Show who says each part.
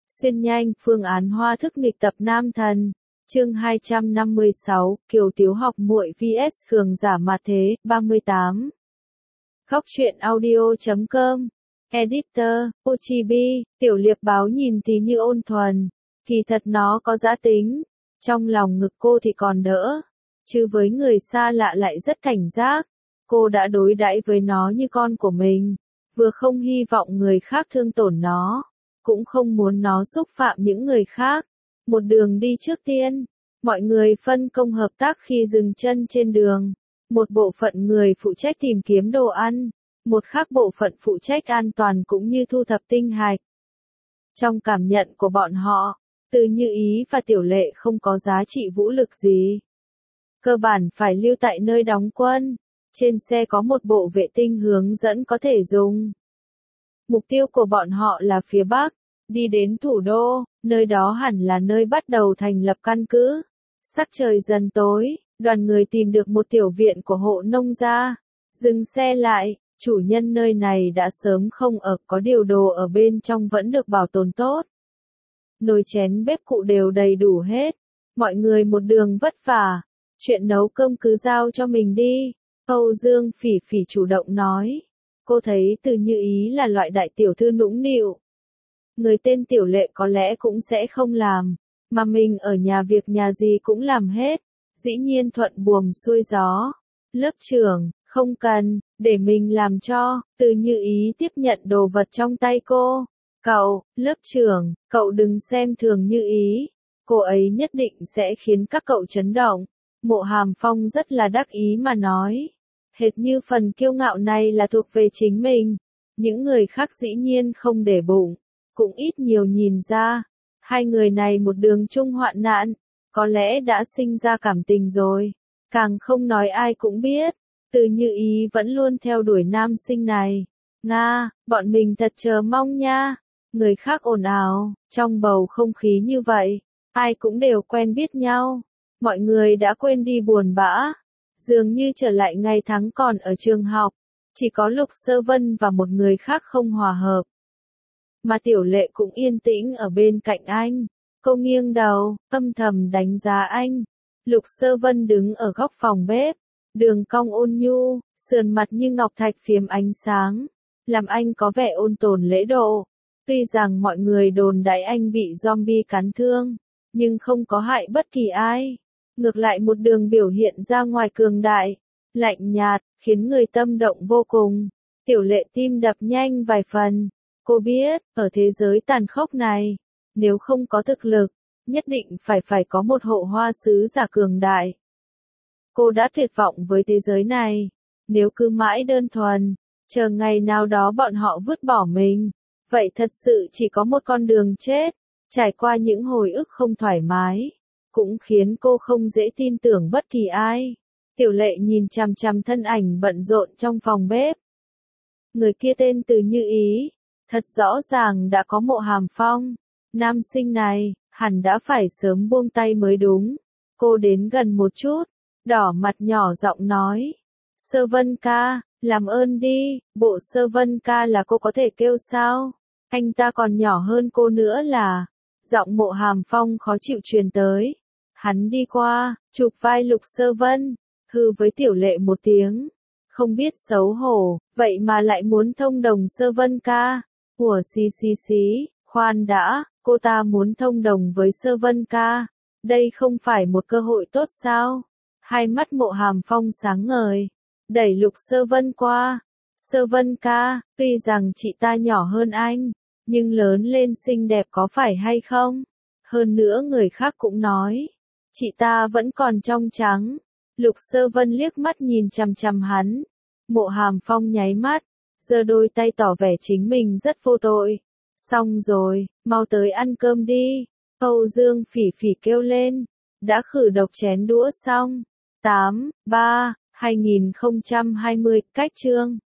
Speaker 1: Xuyên nhanh, phương án hoa thức nghịch tập nam thần. Chương 256, Kiều Tiếu học muội vs Khương giả mà thế, 38. Góc truyện audio.com. Editor, Ochibi, tiểu liệp báo nhìn tí như ôn thuần. Kỳ thật nó có dã tính. Trong lòng ngực cô thì còn đỡ. Chứ với người xa lạ lại rất cảnh giác. Cô đã đối đãi với nó như con của mình. Vừa không hy vọng người khác thương tổn nó. Cũng không muốn nó xúc phạm những người khác. Một đường đi trước tiên. Mọi người phân công hợp tác khi dừng chân trên đường. Một bộ phận người phụ trách tìm kiếm đồ ăn. Một khác bộ phận phụ trách an toàn cũng như thu thập tinh hạch. Trong cảm nhận của bọn họ, Từ Như Ý và Tiểu Lệ không có giá trị vũ lực gì. Cơ bản phải lưu tại nơi đóng quân. Trên xe có một bộ vệ tinh hướng dẫn có thể dùng. Mục tiêu của bọn họ là phía Bắc, đi đến thủ đô, nơi đó hẳn là nơi bắt đầu thành lập căn cứ. Sắc trời dần tối, đoàn người tìm được một tiểu viện của hộ nông gia. Dừng xe lại, chủ nhân nơi này đã sớm không ở, có điều đồ ở bên trong vẫn được bảo tồn tốt. Nồi chén bếp cụ đều đầy đủ hết. Mọi người một đường vất vả. Chuyện nấu cơm cứ giao cho mình đi. Âu Dương Phỉ Phỉ chủ động nói. Cô thấy Từ Như Ý là loại đại tiểu thư nũng nịu. Người tên Tiểu Lệ có lẽ cũng sẽ không làm. Mà mình ở nhà việc nhà gì cũng làm hết. Dĩ nhiên thuận buồm xuôi gió. Lớp trưởng, không cần, để mình làm cho. Từ Như Ý tiếp nhận đồ vật trong tay cô. Cậu, lớp trưởng, cậu đừng xem thường Như Ý. Cô ấy nhất định sẽ khiến các cậu chấn động. Mộ Hàm Phong rất là đắc ý mà nói. Hệt như phần kiêu ngạo này là thuộc về chính mình. Những người khác dĩ nhiên không để bụng. Cũng ít nhiều nhìn ra. Hai người này một đường chung hoạn nạn. Có lẽ đã sinh ra cảm tình rồi. Càng không nói ai cũng biết. Từ Như Ý vẫn luôn theo đuổi nam sinh này. Nga, bọn mình thật chờ mong nha. Người khác ồn ào, trong bầu không khí như vậy. Ai cũng đều quen biết nhau. Mọi người đã quên đi buồn bã. Dường như trở lại ngày tháng còn ở trường học. Chỉ có Lục Sơ Vân và một người khác không hòa hợp. Mà Tiểu Lệ cũng yên tĩnh ở bên cạnh anh. Cô nghiêng đầu, âm thầm đánh giá anh. Lục Sơ Vân đứng ở góc phòng bếp. Đường cong ôn nhu, sườn mặt như ngọc thạch phiếm ánh sáng. Làm anh có vẻ ôn tồn lễ độ. Tuy rằng mọi người đồn đại anh bị zombie cắn thương. Nhưng không có hại bất kỳ ai. Ngược lại một đường biểu hiện ra ngoài cường đại. Lạnh nhạt, khiến người tâm động vô cùng. Tiểu Lệ tim đập nhanh vài phần. Cô biết, ở thế giới tàn khốc này, nếu không có thực lực, nhất định phải có một hộ hoa sứ giả cường đại. Cô đã tuyệt vọng với thế giới này. Nếu cứ mãi đơn thuần, chờ ngày nào đó bọn họ vứt bỏ mình, vậy thật sự chỉ có một con đường chết. Trải qua những hồi ức không thoải mái, cũng khiến cô không dễ tin tưởng bất kỳ ai. Tiểu Lệ nhìn chằm chằm thân ảnh bận rộn trong phòng bếp. Người kia tên Từ Như Ý. Thật rõ ràng đã có Mộ Hàm Phong. Nam sinh này, hẳn đã phải sớm buông tay mới đúng. Cô đến gần một chút, đỏ mặt nhỏ giọng nói. Sơ Vân ca, làm ơn đi, bộ Sơ Vân ca là cô có thể kêu sao? Anh ta còn nhỏ hơn cô nữa là. Giọng Mộ Hàm Phong khó chịu truyền tới. Hắn đi qua, chụp vai Lục Sơ Vân, hừ với Tiểu Lệ một tiếng. Không biết xấu hổ, vậy mà lại muốn thông đồng Sơ Vân ca. Ủa xí, khoan đã, cô ta muốn thông đồng với Sơ Vân ca. Đây không phải một cơ hội tốt sao? Hai mắt Mộ Hàm Phong sáng ngời, đẩy Lục Sơ Vân qua. Sơ Vân ca, tuy rằng chị ta nhỏ hơn anh, nhưng lớn lên xinh đẹp có phải hay không? Hơn nữa người khác cũng nói, chị ta vẫn còn trong trắng. Lục Sơ Vân liếc mắt nhìn chằm chằm hắn. Mộ Hàm Phong nháy mắt, giơ đôi tay tỏ vẻ chính mình rất vô tội. Xong rồi, mau tới ăn cơm đi. Âu Dương Phỉ Phỉ kêu lên. Đã khử độc chén đũa xong. 8/3/2020 cách chương